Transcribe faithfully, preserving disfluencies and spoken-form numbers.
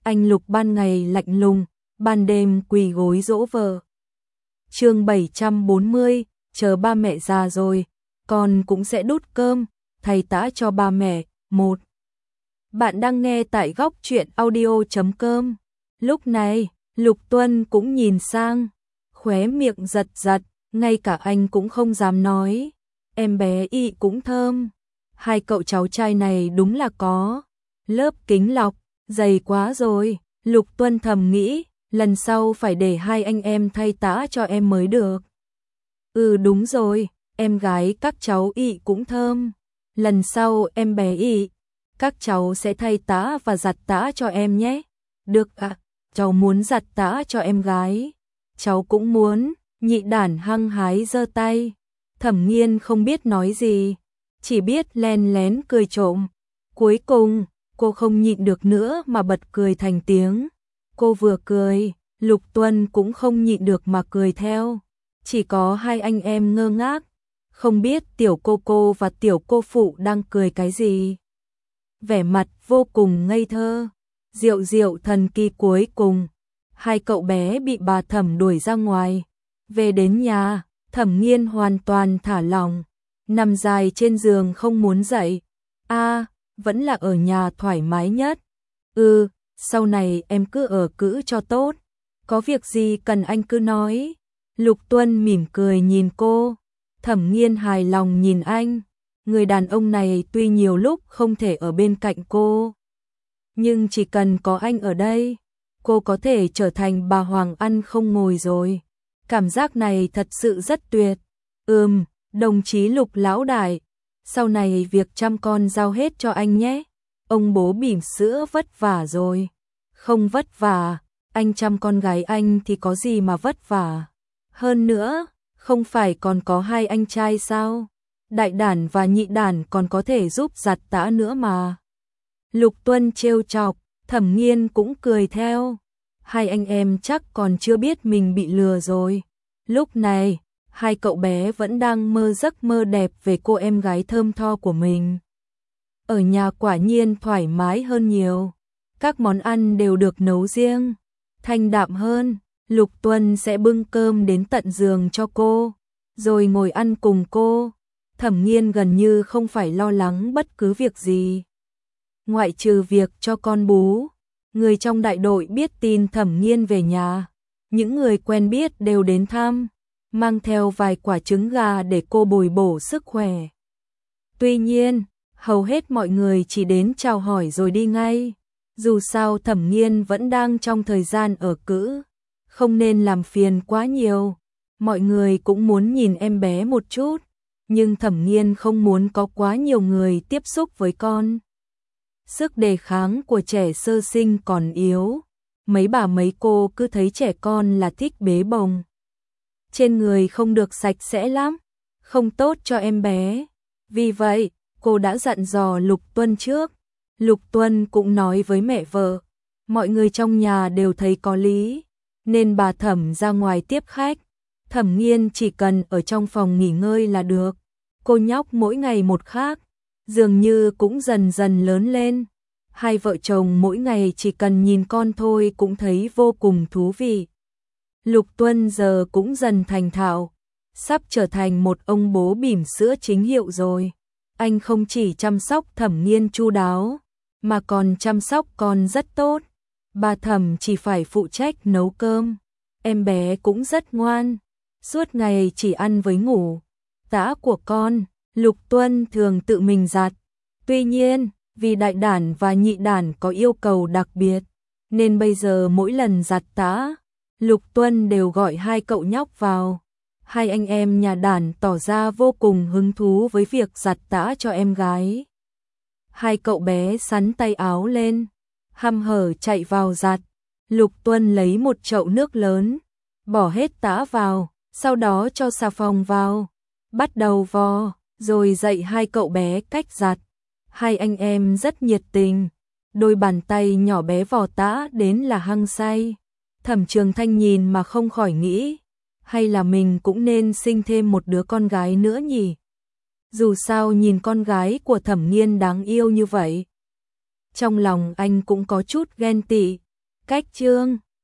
Anh Lục ban ngày lạnh lùng, ban đêm quỳ gối dỗ vợ. Chương bảy trăm bốn mươi, chờ ba mẹ già rồi, con cũng sẽ đút cơm, thầy tã cho ba mẹ. Một. Bạn đang nghe tại góc truyện audio chấm com. Lúc này, Lục Tuân cũng nhìn sang, khóe miệng giật giật, ngay cả anh cũng không dám nói. Em bé Y cũng thơm. Hai cậu cháu trai này đúng là có lớp kính lọc dày quá rồi. Lục Tuân thầm nghĩ, lần sau phải để hai anh em thay tã cho em mới được. Ừ đúng rồi, em gái các cháu Y cũng thơm. Lần sau em bé Y, các cháu sẽ thay tã và giặt tã cho em nhé. Được ạ, à, cháu muốn giặt tã cho em gái. Cháu cũng muốn. Nhị Đản hăng hái giơ tay. Thẩm Nghiên không biết nói gì, chỉ biết len lén cười trộm. Cuối cùng, cô không nhịn được nữa mà bật cười thành tiếng. Cô vừa cười, Lục Tuân cũng không nhịn được mà cười theo. Chỉ có hai anh em ngơ ngác, không biết tiểu cô cô và tiểu cô phụ đang cười cái gì. Vẻ mặt vô cùng ngây thơ, Diệu diệu thần kỳ. Cuối cùng, hai cậu bé bị bà Thẩm đuổi ra ngoài. Về đến nhà, Thẩm Nghiên hoàn toàn thả lỏng, nằm dài trên giường không muốn dậy. A, à, vẫn là ở nhà thoải mái nhất. Ừ, sau này em cứ ở cữ cho tốt. Có việc gì cần anh cứ nói. Lục Tuân mỉm cười nhìn cô. Thẩm Nghiên hài lòng nhìn anh. Người đàn ông này tuy nhiều lúc không thể ở bên cạnh cô, nhưng chỉ cần có anh ở đây, cô có thể trở thành bà Hoàng ăn không ngồi rồi. Cảm giác này thật sự rất tuyệt. Ừm, đồng chí Lục lão đại, sau này việc chăm con giao hết cho anh nhé. Ông bố bỉm sữa vất vả rồi. Không vất vả, anh chăm con gái anh thì có gì mà vất vả. Hơn nữa, không phải còn có hai anh trai sao? Đại Đản và Nhị Đản còn có thể giúp giặt tã nữa mà. Lục Tuân trêu chọc, Thẩm Nghiên cũng cười theo. Hai anh em chắc còn chưa biết mình bị lừa rồi. Lúc này, hai cậu bé vẫn đang mơ giấc mơ đẹp về cô em gái thơm tho của mình. Ở nhà quả nhiên thoải mái hơn nhiều. Các món ăn đều được nấu riêng, thanh đạm hơn. Lục Tuân sẽ bưng cơm đến tận giường cho cô, rồi ngồi ăn cùng cô. Thẩm Nghiên gần như không phải lo lắng bất cứ việc gì, ngoại trừ việc cho con bú. Người trong đại đội biết tin Thẩm Nghiên về nhà, những người quen biết đều đến thăm, mang theo vài quả trứng gà để cô bồi bổ sức khỏe. Tuy nhiên, hầu hết mọi người chỉ đến chào hỏi rồi đi ngay. Dù sao Thẩm Nghiên vẫn đang trong thời gian ở cữ, không nên làm phiền quá nhiều. Mọi người cũng muốn nhìn em bé một chút, nhưng Thẩm Nghiên không muốn có quá nhiều người tiếp xúc với con. Sức đề kháng của trẻ sơ sinh còn yếu, mấy bà mấy cô cứ thấy trẻ con là thích bế bồng. Trên người không được sạch sẽ lắm, không tốt cho em bé. Vì vậy, cô đã dặn dò Lục Tuân trước. Lục Tuân cũng nói với mẹ vợ, mọi người trong nhà đều thấy có lý, nên bà Thẩm ra ngoài tiếp khách. Thẩm Nghiên chỉ cần ở trong phòng nghỉ ngơi là được. Cô nhóc mỗi ngày một khác, dường như cũng dần dần lớn lên. Hai vợ chồng mỗi ngày chỉ cần nhìn con thôi cũng thấy vô cùng thú vị. Lục Tuân giờ cũng dần thành thạo, sắp trở thành một ông bố bỉm sữa chính hiệu rồi. Anh không chỉ chăm sóc Thẩm Nghiên chu đáo, mà còn chăm sóc con rất tốt. Bà Thẩm chỉ phải phụ trách nấu cơm. Em bé cũng rất ngoan, suốt ngày chỉ ăn với ngủ. Tã của con, Lục Tuân thường tự mình giặt. Tuy nhiên, vì Đại Đản và Nhị Đản có yêu cầu đặc biệt, nên bây giờ mỗi lần giặt tã, Lục Tuân đều gọi hai cậu nhóc vào. Hai anh em nhà Đản tỏ ra vô cùng hứng thú với việc giặt tã cho em gái. Hai cậu bé sắn tay áo lên, hăm hở chạy vào giặt. Lục Tuân lấy một chậu nước lớn, bỏ hết tã vào, sau đó cho xà phòng vào, bắt đầu vo, rồi dạy hai cậu bé cách giặt. Hai anh em rất nhiệt tình, đôi bàn tay nhỏ bé vò tã đến là hăng say. Thẩm Trường Thanh nhìn mà không khỏi nghĩ, hay là mình cũng nên sinh thêm một đứa con gái nữa nhỉ? Dù sao nhìn con gái của Thẩm Nghiên đáng yêu như vậy, trong lòng anh cũng có chút ghen tị. Cách chương